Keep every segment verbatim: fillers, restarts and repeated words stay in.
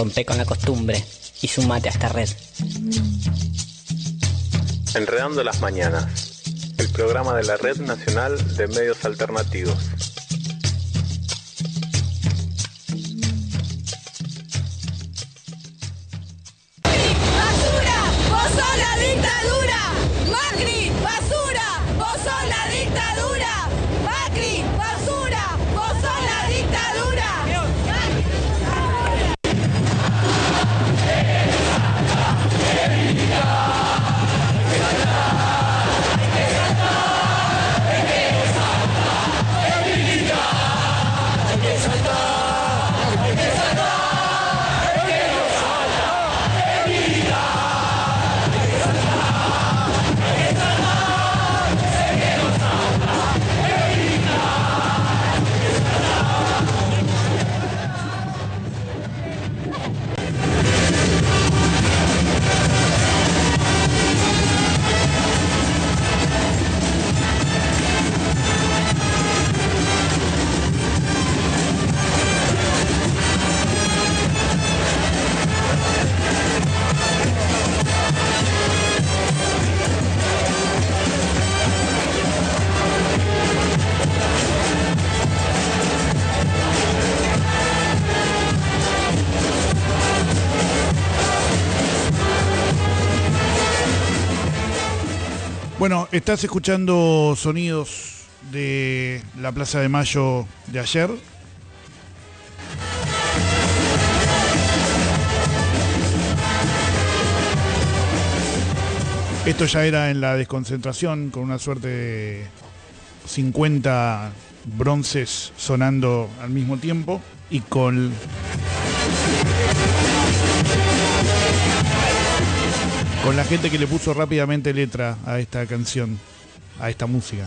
Rompe con la costumbre y sumate a esta red. Enredando las mañanas, el programa de la Red Nacional de Medios Alternativos. ¡Basura! ¡Vos sos la dictadura! ¡Macri! ¡Basura! ¡Vos sos la dictadura! ¡Macri! ¡Basura! ¡Vos sos la dictadura! Bueno, estás escuchando sonidos de la Plaza de Mayo de ayer. Esto ya era en la desconcentración, con una suerte de cincuenta bronces sonando al mismo tiempo y con... con la gente que le puso rápidamente letra a esta canción, a esta música.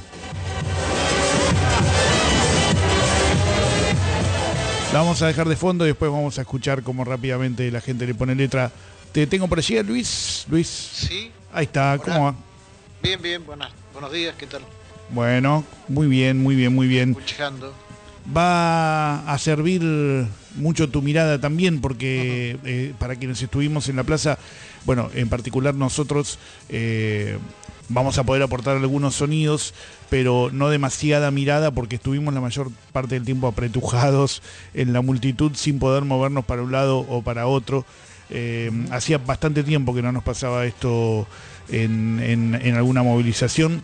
La vamos a dejar de fondo y después vamos a escuchar cómo rápidamente la gente le pone letra. Te tengo por allí a Luis. Luis. Sí. Ahí está, ¿cómo va? Bien, bien, buenas, buenos días, ¿qué tal? Bueno, muy bien, muy bien, muy bien. Escuchando. Va a servir mucho tu mirada también, porque uh-huh. eh, para quienes estuvimos en la plaza, bueno, en particular nosotros eh, vamos a poder aportar algunos sonidos, pero no demasiada mirada, porque estuvimos la mayor parte del tiempo apretujados en la multitud sin poder movernos para un lado o para otro. Eh, uh-huh. Hacía bastante tiempo que no nos pasaba esto en, en, en alguna movilización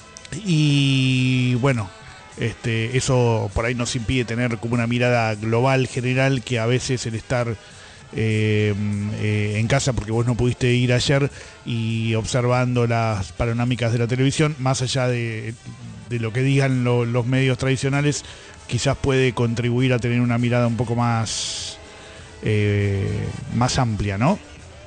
y bueno, Este, eso por ahí nos impide tener como una mirada global, general, que a veces el estar eh, eh, en casa, porque vos no pudiste ir ayer, y observando las panorámicas de la televisión, más allá de, de lo que digan lo, los medios tradicionales, quizás puede contribuir a tener una mirada un poco más, eh, más amplia, ¿no?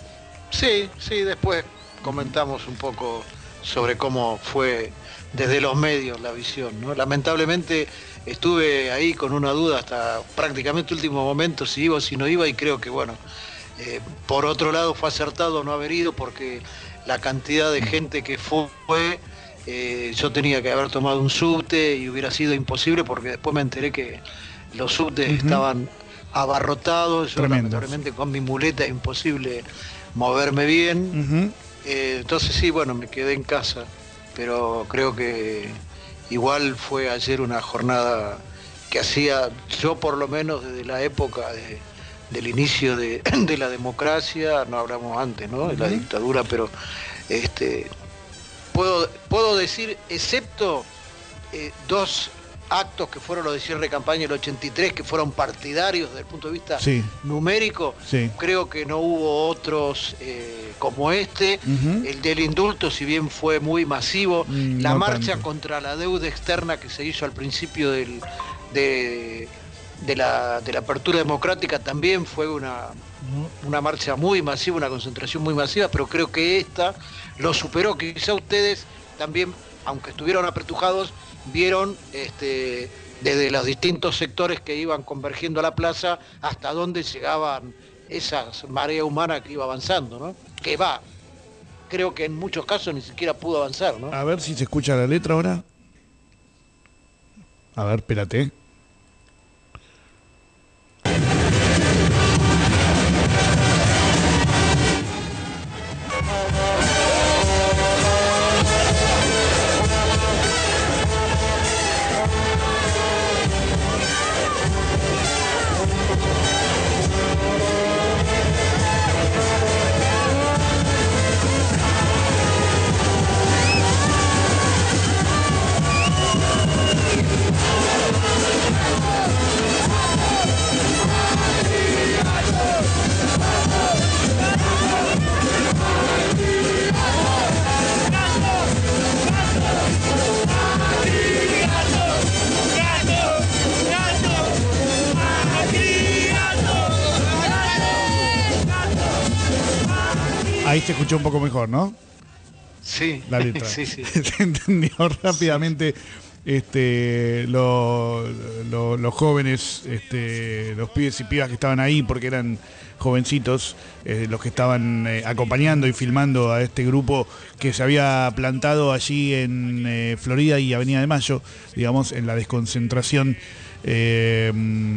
Sí, sí, después comentamos un poco sobre cómo fue desde los medios la visión, ¿no? Lamentablemente estuve ahí con una duda hasta prácticamente último momento si iba o si no iba, y creo que bueno, eh, por otro lado fue acertado no haber ido, porque la cantidad de gente que fue, eh, yo tenía que haber tomado un subte y hubiera sido imposible, porque después me enteré que los subtes uh-huh. estaban abarrotados. Yo lamentablemente con mi muleta es imposible moverme bien. Uh-huh. eh, entonces sí, bueno, me quedé en casa. Pero creo que igual fue ayer una jornada que hacía, yo por lo menos desde la época de, del inicio de, de la democracia, no hablamos antes, ¿no? De la dictadura, pero este, puedo, puedo decir, excepto eh, dos actos que fueron los de cierre de campaña del ochenta y tres, que fueron partidarios desde el punto de vista sí. numérico, sí. creo que no hubo otros eh, como este. Uh-huh. El del indulto, si bien fue muy masivo, mm, la no marcha tanto. Contra la deuda externa que se hizo al principio del, de, de, la, de la apertura democrática también fue una, una marcha muy masiva, una concentración muy masiva, pero creo que esta lo superó. Quizá ustedes también, aunque estuvieron apretujados, vieron este, desde los distintos sectores que iban convergiendo a la plaza hasta dónde llegaban esas marea humana que iba avanzando, ¿no? Que va, creo que en muchos casos ni siquiera pudo avanzar, ¿no? A ver si se escucha la letra ahora. A ver, espérate. Ahí se escuchó un poco mejor, ¿no? Sí, La letra. sí, sí. Se entendió rápidamente. Este, lo, lo, los jóvenes, este, los pibes y pibas que estaban ahí, porque eran jovencitos, eh, los que estaban eh, acompañando y filmando a este grupo que se había plantado allí en eh, Florida y Avenida de Mayo, digamos, en la desconcentración. Eh,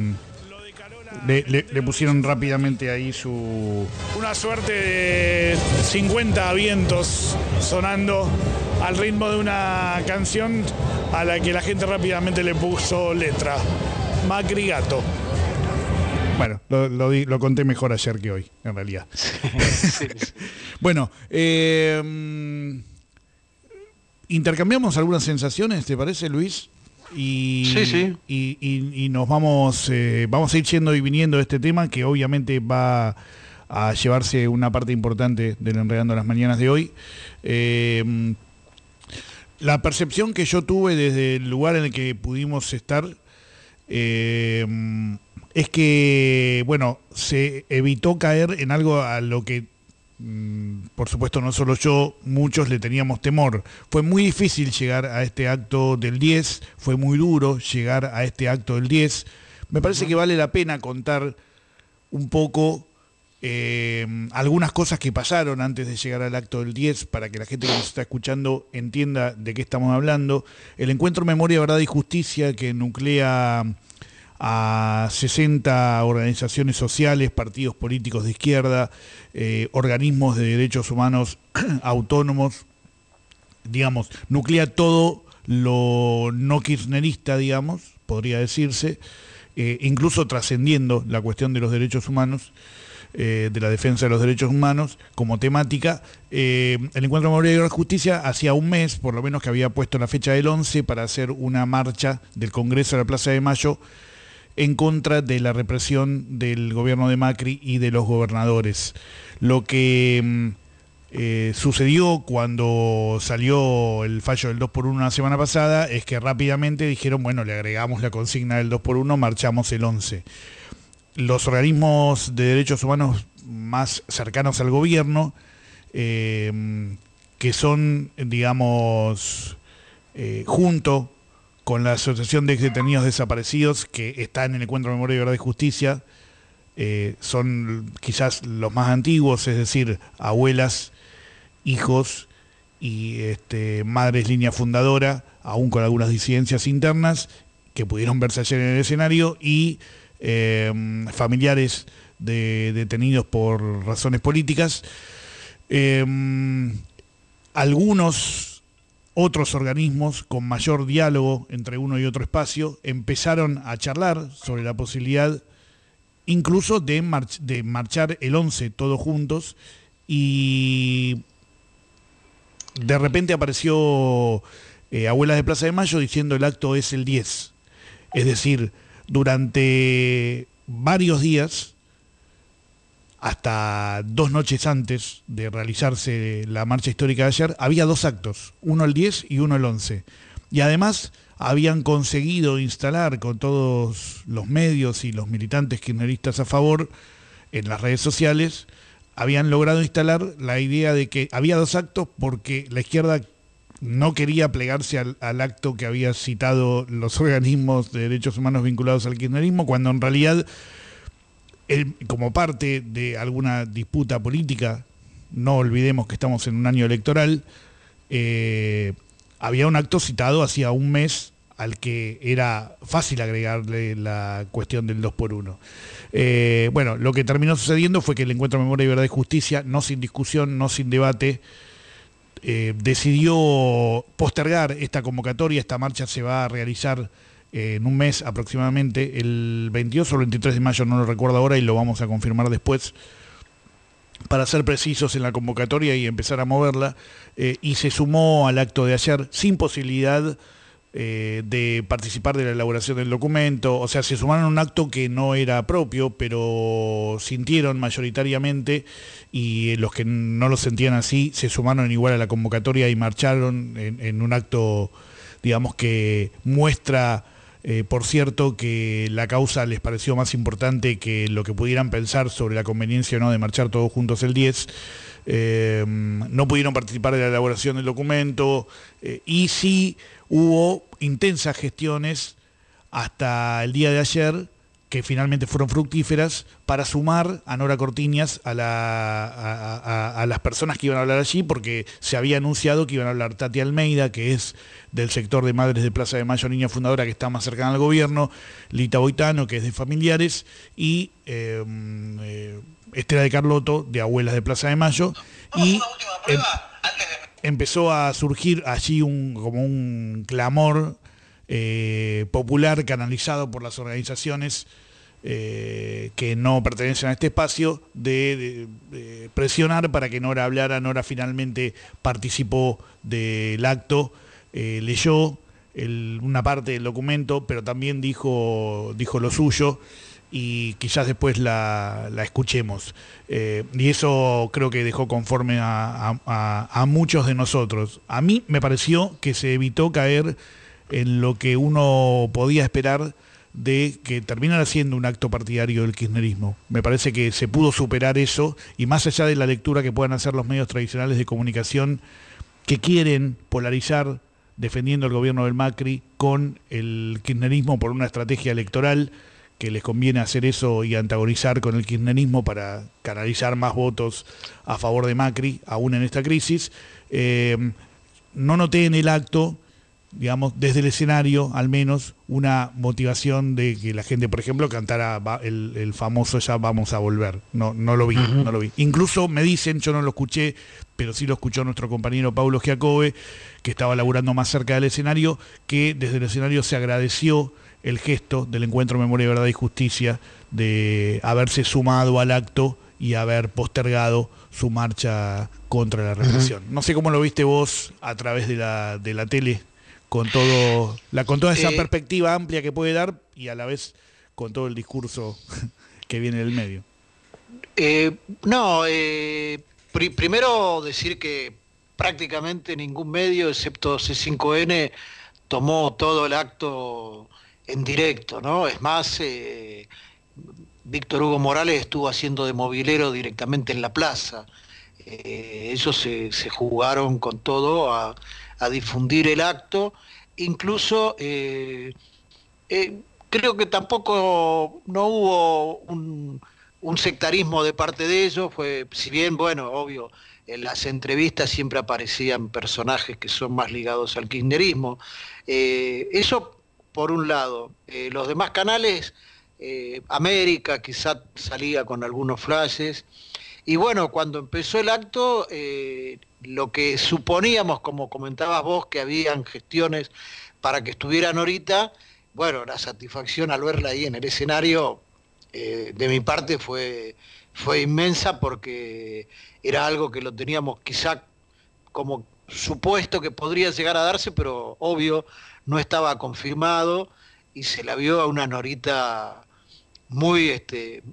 Le, le, le pusieron rápidamente ahí su... Una suerte de cincuenta vientos sonando al ritmo de una canción a la que la gente rápidamente le puso letra. Macri Gato. Bueno, lo, lo, lo conté mejor ayer que hoy, en realidad. Sí, sí. Bueno, eh, intercambiamos algunas sensaciones, ¿te parece, Luis? Y, sí, sí. y, y, y nos vamos eh, vamos a ir yendo y viniendo de este tema que obviamente va a llevarse una parte importante del Enredando las Mañanas de hoy. Eh, la percepción que yo tuve desde el lugar en el que pudimos estar eh, es que, bueno, se evitó caer en algo a lo que, por supuesto, no solo yo, muchos le teníamos temor. Fue muy difícil llegar a este acto del diez, fue muy duro llegar a este acto del diez. Me parece que vale la pena contar un poco eh, algunas cosas que pasaron antes de llegar al acto del diez para que la gente que nos está escuchando entienda de qué estamos hablando. El Encuentro Memoria, Verdad y Justicia, que nuclea a sesenta organizaciones sociales, partidos políticos de izquierda, eh, organismos de derechos humanos autónomos, digamos, nuclea todo lo no kirchnerista, digamos, podría decirse, eh, incluso trascendiendo la cuestión de los derechos humanos, eh, de la defensa de los derechos humanos como temática. Eh, el Encuentro de Memoria y Justicia hacía un mes, por lo menos, que había puesto la fecha del once para hacer una marcha del Congreso a la Plaza de Mayo en contra de la represión del gobierno de Macri y de los gobernadores. Lo que eh, sucedió cuando salió el fallo del dos por uno la semana pasada es que rápidamente dijeron, bueno, le agregamos la consigna del dos por uno, marchamos el once. Los organismos de derechos humanos más cercanos al gobierno, eh, que son, digamos, eh, junto con la Asociación de Detenidos Desaparecidos, que está en el Encuentro de Memoria y Verdad y Justicia, eh, son quizás los más antiguos, es decir, abuelas, hijos y este, madres línea fundadora, aún con algunas disidencias internas, que pudieron verse ayer en el escenario, y eh, familiares de detenidos por razones políticas. Eh, algunos otros organismos con mayor diálogo entre uno y otro espacio empezaron a charlar sobre la posibilidad incluso de, march- de marchar el once todos juntos, y de repente apareció eh, Abuelas de Plaza de Mayo diciendo el acto es el diez. Es decir, durante varios días, hasta dos noches antes de realizarse la marcha histórica de ayer, había dos actos, uno el diez y uno el once. Y además habían conseguido instalar con todos los medios y los militantes kirchneristas a favor en las redes sociales, habían logrado instalar la idea de que había dos actos porque la izquierda no quería plegarse al, al acto que había citado los organismos de derechos humanos vinculados al kirchnerismo, cuando en realidad, el, como parte de alguna disputa política, no olvidemos que estamos en un año electoral, eh, había un acto citado hacía un mes al que era fácil agregarle la cuestión del dos por uno. Eh, bueno, lo que terminó sucediendo fue que el Encuentro de Memoria y Verdad y Justicia, no sin discusión, no sin debate, eh, decidió postergar esta convocatoria. Esta marcha se va a realizar eh, en un mes aproximadamente, el veintidós o el veintitrés de mayo, no lo recuerdo ahora, y lo vamos a confirmar después, para ser precisos en la convocatoria y empezar a moverla, eh, y se sumó al acto de ayer sin posibilidad eh, de participar de la elaboración del documento. O sea, se sumaron a un acto que no era propio, pero sintieron mayoritariamente, y los que no lo sentían así se sumaron igual a la convocatoria y marcharon en, en un acto, digamos, que muestra Eh, por cierto, que la causa les pareció más importante que lo que pudieran pensar sobre la conveniencia o no de marchar todos juntos el diez. Eh, no pudieron participar de la elaboración del documento eh, y sí hubo intensas gestiones hasta el día de ayer, que finalmente fueron fructíferas, para sumar a Nora Cortiñas a, la, a, a, a las personas que iban a hablar allí, porque se había anunciado que iban a hablar Tati Almeida, que es del sector de Madres de Plaza de Mayo, Niña Fundadora, que está más cercana al gobierno, Lita Boitano, que es de Familiares, y eh, eh, Estela de Carlotto, de Abuelas de Plaza de Mayo, y em, empezó a surgir allí un, como un clamor eh, popular canalizado por las organizaciones Eh, que no pertenecen a este espacio, de, de, de presionar para que Nora hablara. Nora finalmente participó del acto, eh, leyó el, una parte del documento, pero también dijo, dijo lo suyo, y quizás después la, la escuchemos. Eh, y eso creo que dejó conforme a, a, a muchos de nosotros. A mí me pareció que se evitó caer en lo que uno podía esperar de que terminara siendo un acto partidario del kirchnerismo. Me parece que se pudo superar eso, y más allá de la lectura que puedan hacer los medios tradicionales de comunicación, que quieren polarizar defendiendo el gobierno del Macri con el kirchnerismo por una estrategia electoral, que les conviene hacer eso y antagonizar con el kirchnerismo para canalizar más votos a favor de Macri, aún en esta crisis. Eh, no noté en el acto, digamos, desde el escenario, al menos, una motivación de que la gente, por ejemplo, cantara el, el famoso "Ya vamos a volver". No, no lo vi, uh-huh. no lo vi. Incluso me dicen, yo no lo escuché, pero sí lo escuchó nuestro compañero Paulo Giacobbe, que estaba laburando más cerca del escenario, que desde el escenario se agradeció el gesto del Encuentro Memoria, Verdad y Justicia de haberse sumado al acto y haber postergado su marcha contra la represión. Uh-huh. No sé cómo lo viste vos a través de la, de la tele, con todo la con toda esa eh, perspectiva amplia que puede dar, y a la vez con todo el discurso que viene del medio. Eh, no, eh, pr- primero decir que prácticamente ningún medio, excepto C cinco N, tomó todo el acto en directo, ¿no? Es más, eh, Víctor Hugo Morales estuvo haciendo de movilero directamente en la plaza. Eh, ellos se, se jugaron con todo a a difundir el acto. Incluso eh, eh, creo que tampoco no hubo un, un sectarismo de parte de ellos. Fue, si bien, bueno, obvio, en las entrevistas siempre aparecían personajes que son más ligados al kirchnerismo. Eh, eso por un lado. Eh, los demás canales, eh, América quizá salía con algunos flashes. Y bueno, cuando empezó el acto, eh, lo que suponíamos, como comentabas vos, que habían gestiones para que estuvieran ahorita, bueno, la satisfacción al verla ahí en el escenario, eh, de mi parte fue, fue inmensa, porque era algo que lo teníamos quizá como supuesto que podría llegar a darse, pero obvio no estaba confirmado, y se la vio a una Norita muy... este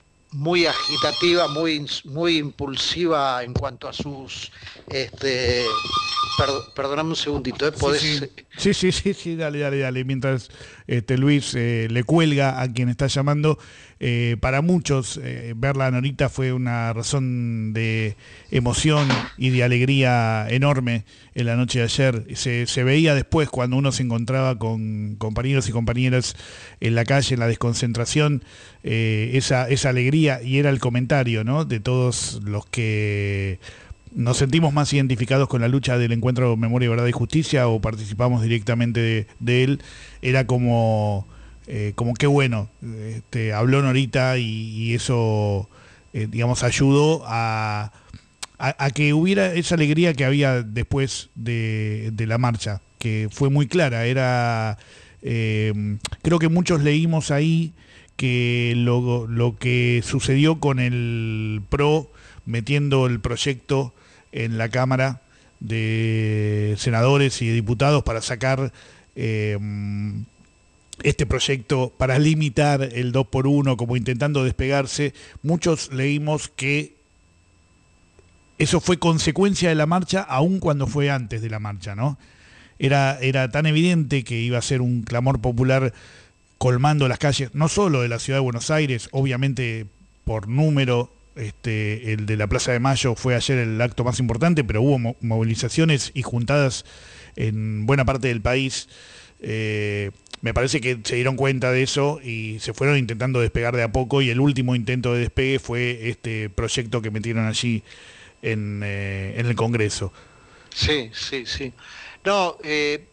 muy agitativa, muy muy impulsiva en cuanto a sus este per, perdóname un segundito, ¿eh? ¿Podés? Sí, sí, sí, sí, sí, dale, dale, dale. Mientras este Luis eh, le cuelga a quien está llamando, eh, para muchos eh, verla a Norita fue una razón de emoción y de alegría enorme en la noche de ayer. Se, se veía después, cuando uno se encontraba con compañeros y compañeras en la calle, en la desconcentración, eh, esa, esa alegría, y era el comentario, ¿no?, de todos los que nos sentimos más identificados con la lucha del Encuentro Memoria, Verdad y Justicia, o participamos directamente de, de él. Era como, eh, como qué bueno, este, habló Norita, y, y eso, eh, digamos, ayudó a, a, a que hubiera esa alegría que había después de, de la marcha, que fue muy clara. Era, eh, creo que muchos leímos ahí que lo, lo que sucedió con el P R O metiendo el proyecto en la Cámara de Senadores y de Diputados para sacar eh, este proyecto, para limitar el dos por uno, como intentando despegarse. Muchos leímos que eso fue consecuencia de la marcha, aun cuando fue antes de la marcha, ¿no? era, era tan evidente que iba a ser un clamor popular colmando las calles, no solo de la ciudad de Buenos Aires, obviamente por número, este, el de la Plaza de Mayo fue ayer el acto más importante, pero hubo mo- movilizaciones y juntadas en buena parte del país. Eh, me parece que se dieron cuenta de eso y se fueron intentando despegar de a poco, y el último intento de despegue fue este proyecto que metieron allí en, eh, en el Congreso. Sí, sí, sí. No, eh,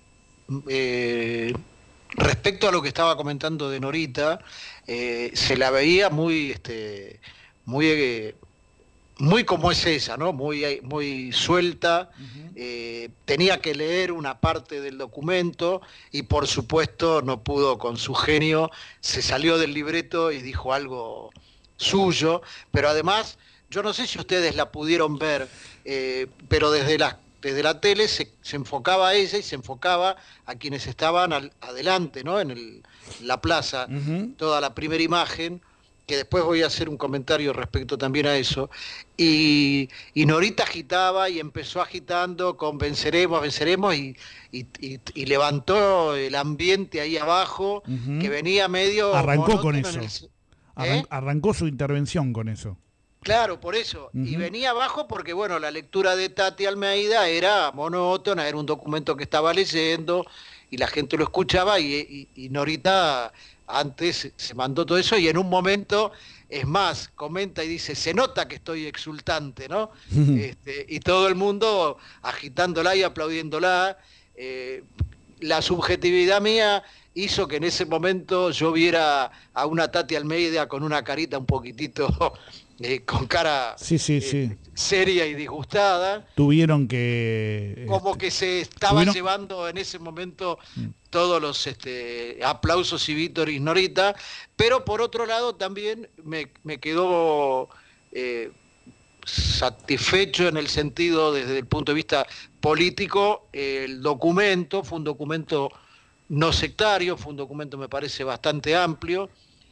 eh, respecto a lo que estaba comentando de Norita, eh, se la veía muy, este, muy, eh, muy como es ella, ¿no? Muy, muy suelta. Uh-huh. eh, tenía que leer una parte del documento y, por supuesto, no pudo con su genio. Se salió del libreto y dijo algo suyo, pero además, yo no sé si ustedes la pudieron ver, eh, pero desde la Desde la tele se, se enfocaba a ella y se enfocaba a quienes estaban al, adelante, ¿no? En el, la plaza, uh-huh. Toda la primera imagen, que después voy a hacer un comentario respecto también a eso, y, y Norita agitaba y empezó agitando con venceremos, venceremos, y, y, y, y levantó el ambiente ahí abajo, uh-huh. Que venía medio... Arrancó con eso, el, ¿eh? Arran, arrancó su intervención con eso. Claro, por eso. Uh-huh. Y venía abajo porque, bueno, la lectura de Tati Almeida era monótona, era un documento que estaba leyendo y la gente lo escuchaba, y, y, y Norita antes se mandó todo eso, y en un momento, es más, comenta y dice, se nota que estoy exultante, ¿no? Uh-huh. Este, y todo el mundo agitándola y aplaudiéndola. Eh, la subjetividad mía hizo que en ese momento yo viera a una Tati Almeida con una carita un poquitito... Eh, con cara sí, sí, eh, sí. seria y disgustada. Tuvieron que... Como este, que se estaba ¿tuvieron? llevando en ese momento todos los este, aplausos y vítores Norita, pero por otro lado también me, me quedó eh, satisfecho en el sentido, desde el punto de vista político, eh, el documento fue un documento no sectario, fue un documento, me parece, bastante amplio.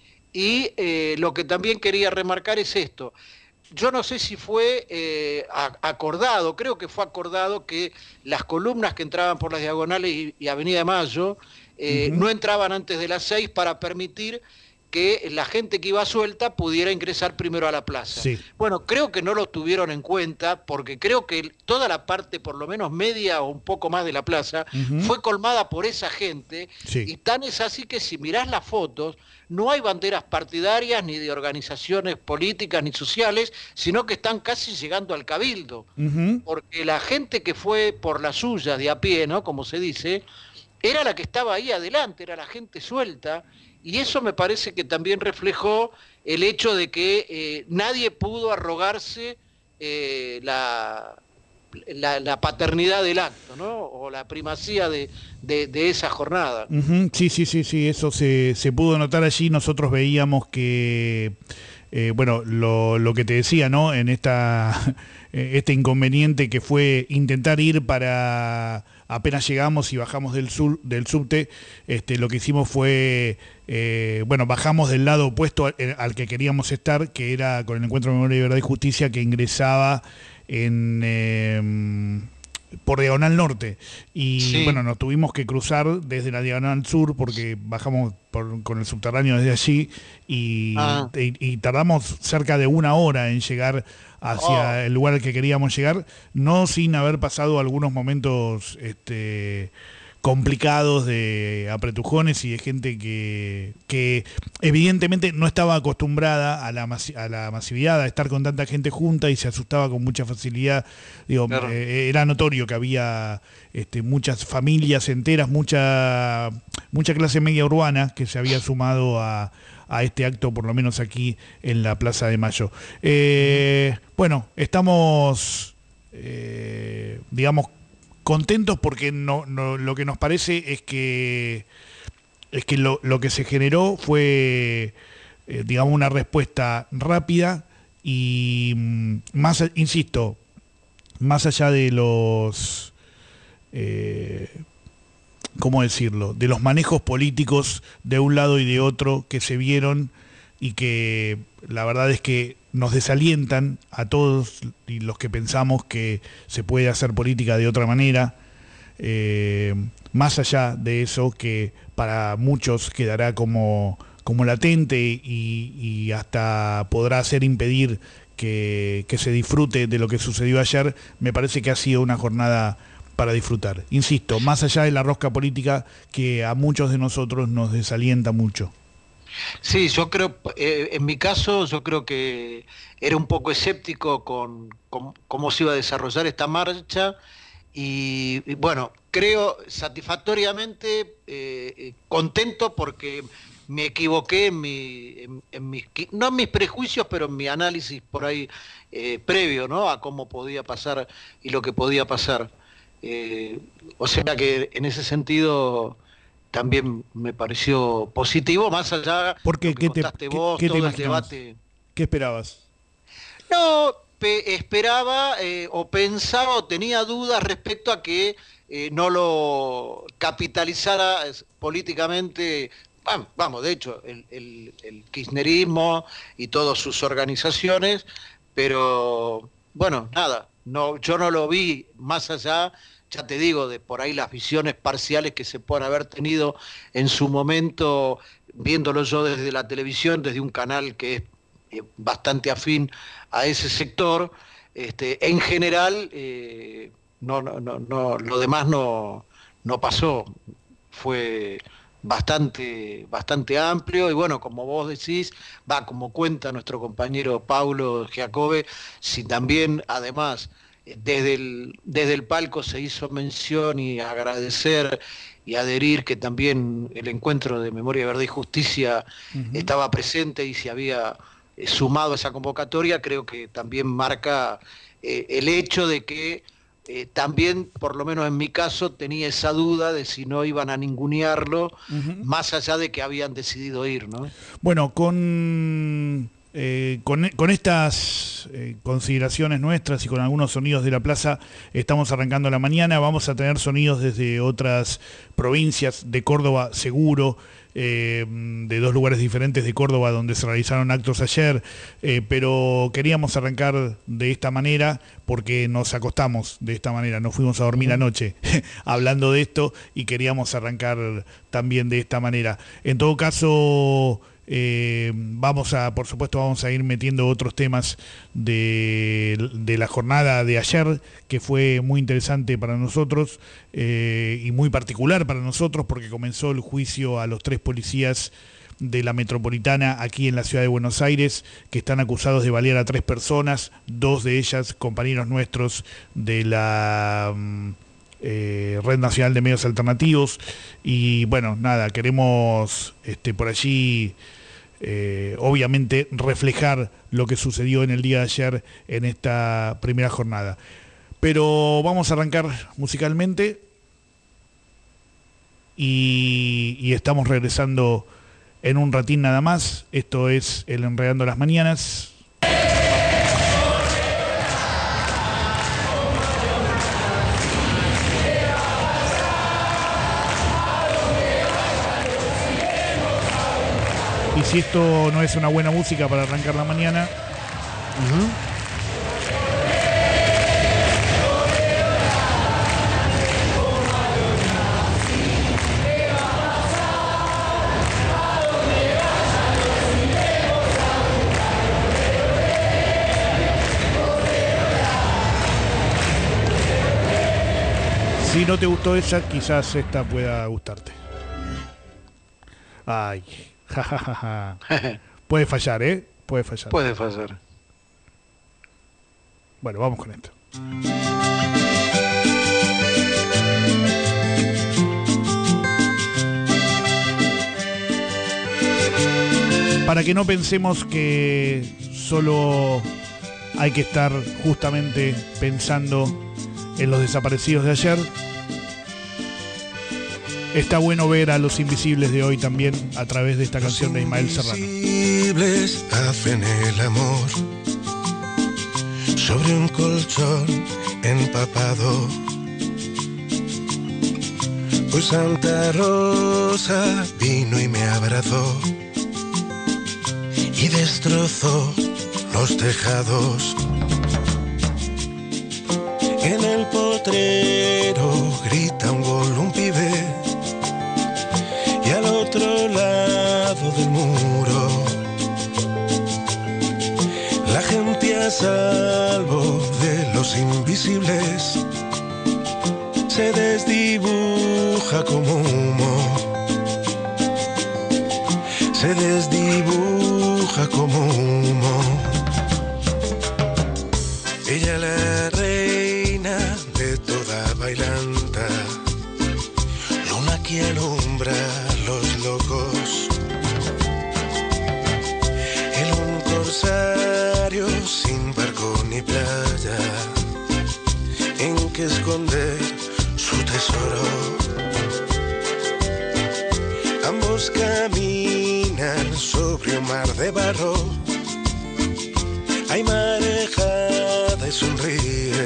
Y eh, lo que también quería remarcar es esto. Yo no sé si fue eh, a, acordado, creo que fue acordado que las columnas que entraban por las diagonales y, y Avenida de Mayo eh, uh-huh. no entraban antes de las seis para permitir que la gente que iba suelta pudiera ingresar primero a la plaza. Sí. Bueno, creo que no lo tuvieron en cuenta, porque creo que toda la parte, por lo menos media o un poco más de la plaza, uh-huh. fue colmada por esa gente, sí. Y tan es así que si mirás las fotos, no hay banderas partidarias, ni de organizaciones políticas, ni sociales, sino que están casi llegando al cabildo. Uh-huh. Porque la gente que fue por las suyas, de a pie, ¿no? Como se dice, era la que estaba ahí adelante, era la gente suelta. Y eso me parece que también reflejó el hecho de que eh, nadie pudo arrogarse eh, la, la, la paternidad del acto, ¿no? O la primacía de, de, de esa jornada. Uh-huh. Sí, sí, sí, sí, eso se, se pudo notar allí. Nosotros veíamos que, eh, bueno, lo, lo que te decía, ¿no? En esta este inconveniente que fue intentar ir para... Apenas llegamos y bajamos del, sur, del subte, este, lo que hicimos fue, eh, bueno, bajamos del lado opuesto al, al que queríamos estar, que era con el Encuentro de Memoria, Verdad y Justicia, que ingresaba en eh, por Diagonal Norte. Y sí. Bueno, nos tuvimos que cruzar desde la Diagonal Sur, porque bajamos por, con el subterráneo desde allí, y, ah. y, y tardamos cerca de una hora en llegar hacia oh. el lugar al que queríamos llegar, no sin haber pasado algunos momentos este, complicados de apretujones y de gente que, que evidentemente no estaba acostumbrada a la, masi- a la masividad, a estar con tanta gente junta, y se asustaba con mucha facilidad. Digo, claro. eh, era notorio que había este, muchas familias enteras, mucha, mucha clase media urbana que se había sumado a a este acto, por lo menos aquí en la Plaza de Mayo. Eh, bueno, estamos, eh, digamos, contentos porque no, no, lo que nos parece es que, es que lo, lo que se generó fue, eh, digamos, una respuesta rápida y, más, insisto, más allá de los... Eh, ¿cómo decirlo?, de los manejos políticos de un lado y de otro que se vieron y que la verdad es que nos desalientan a todos y los que pensamos que se puede hacer política de otra manera. eh, más allá de eso que para muchos quedará como, como latente y, y hasta podrá hacer impedir que, que se disfrute de lo que sucedió ayer, me parece que ha sido una jornada para disfrutar. Insisto, más allá de la rosca política que a muchos de nosotros nos desalienta mucho. Sí, yo creo, eh, en mi caso, yo creo que era un poco escéptico con, con cómo se iba a desarrollar esta marcha y, y bueno, creo satisfactoriamente eh, contento porque me equivoqué en, mi, en, en mis, no en mis prejuicios, pero en mi análisis por ahí eh, previo, ¿no? A cómo podía pasar y lo que podía pasar. Eh, o sea que en ese sentido también me pareció positivo, más allá porque de lo que ¿qué contaste te, vos, qué, qué todo te el debate. ¿Qué esperabas? No, pe esperaba eh, o pensaba o tenía dudas respecto a que eh, no lo capitalizara políticamente. Vamos, vamos de hecho, el, el, el kirchnerismo y todas sus organizaciones, pero bueno, nada, no, yo no lo vi más allá, ya te digo, de por ahí las visiones parciales que se pueden haber tenido en su momento, viéndolo yo desde la televisión, desde un canal que es eh, bastante afín a ese sector. Este, en general, eh, no, no, no, no, lo demás no, no pasó, fue bastante, bastante amplio y bueno, como vos decís, va como cuenta nuestro compañero Paulo Giacobbe, si también además desde el, desde el palco se hizo mención y agradecer y adherir que también el encuentro de Memoria, Verdad y Justicia uh-huh. estaba presente y se había eh, sumado a esa convocatoria, creo que también marca eh, el hecho de que Eh, también, por lo menos en mi caso, tenía esa duda de si no iban a ningunearlo, uh-huh. más allá de que habían decidido ir, ¿no? Bueno, con, eh, con, con estas eh, consideraciones nuestras y con algunos sonidos de la plaza, estamos arrancando la mañana. Vamos a tener sonidos desde otras provincias de Córdoba, seguro, Eh, de dos lugares diferentes de Córdoba donde se realizaron actos ayer, eh, pero queríamos arrancar de esta manera porque nos acostamos de esta manera, nos fuimos a dormir anoche hablando de esto y queríamos arrancar también de esta manera. En todo caso, eh, vamos a, por supuesto, vamos a ir metiendo otros temas de, de la jornada de ayer, que fue muy interesante para nosotros eh, y muy particular para nosotros porque comenzó el juicio a los tres policías de la metropolitana aquí en la ciudad de Buenos Aires, que están acusados de balear a tres personas, dos de ellas compañeros nuestros de la eh, Red Nacional de Medios Alternativos. Y bueno, nada, queremos este, por allí eh, obviamente reflejar lo que sucedió en el día de ayer en esta primera jornada. Pero vamos a arrancar musicalmente y, y estamos regresando en un ratín nada más. Esto es el Enredando las Mañanas. Y si esto no es una buena música para arrancar la mañana, uh-huh. Si no te gustó esa, quizás esta pueda gustarte. Ay, jajajaja. Puede fallar, ¿eh? Puede fallar. Puede fallar. Bueno, vamos con esto. Para que no pensemos que solo hay que estar justamente pensando en los desaparecidos de ayer, está bueno ver a los invisibles de hoy también a través de esta los canción de Ismael Serrano. Los invisibles hacen el amor sobre un colchón empapado. Pues Santa Rosa vino y me abrazó y destrozó los tejados. En el potrero grita un gol un pibe y al otro lado del muro la gente a salvo de los invisibles se desdibuja como humo, se desdibuja como humo. Ella la reina de toda bailanta, luna que alumbra a los locos. En un corsario sin barco ni playa, en que esconder su tesoro. Ambos caminan sobre un mar de barro, hay marejada y sonríe.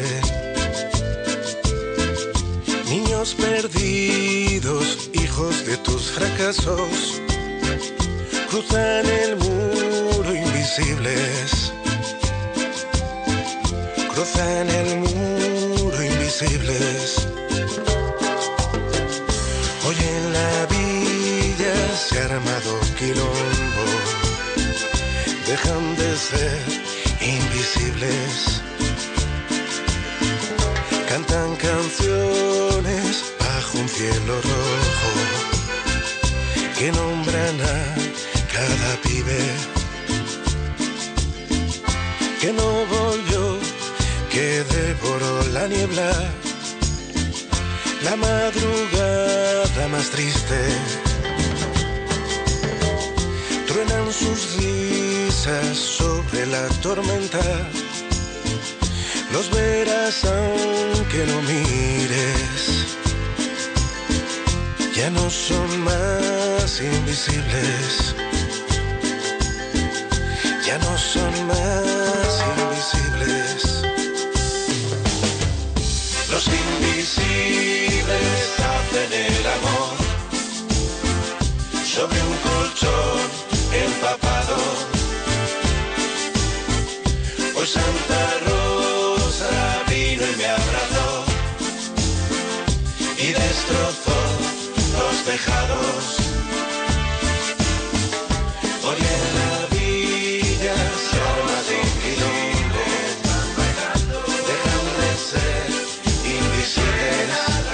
Niños perdidos, hijos de tus fracasos, cruzan el muro invisibles, cruzan el muro invisibles. Hoy en la villa se ha armado quilombo, dejan de ser invisibles. Cantan canciones bajo un cielo rojo que nombran a cada pibe que no volvió, que devoró la niebla, la madrugada más triste. Truenan sus risas sobre la tormenta, los verás aunque no mires, ya no son más invisibles, ya no son más invisibles. Los invisibles hacen el amor sobre un colchón empapado. Hoy Santa Rosa vino y me abrazó y destrozó los tejados. Hoy en la villa se arma de quilombo, dejan de ser invisibles.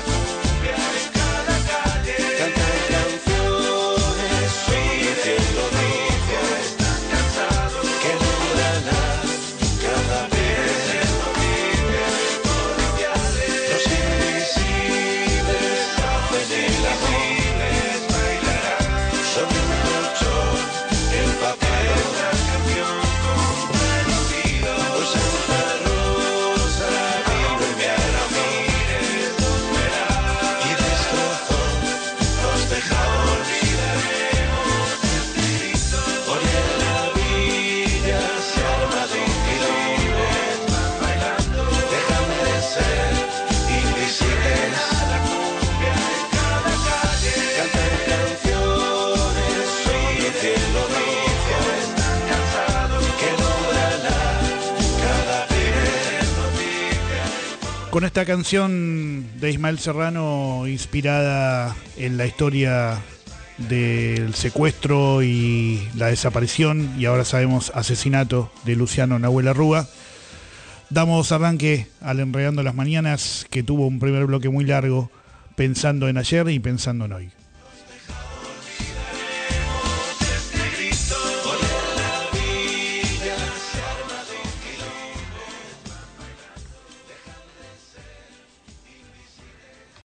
Cantan canciones sobre el cielo rojo que nombran a cada vez. Los invisibles hacen el amor sobre un colchón empapado. Hoy Santa Rosa vino y me abrazó y destrozó los tejados. Hoy en la villa se arma de quilombo, dejan de ser invisibles. Cantan canciones sobre el cielo rojo que nombran a cada pibe. Con esta canción de Ismael Serrano, inspirada en la historia del secuestro y la desaparición, y ahora sabemos asesinato, de Luciano Nahuel Arruga, damos arranque al Enredando las Mañanas, que tuvo un primer bloque muy largo, pensando en ayer y pensando en hoy.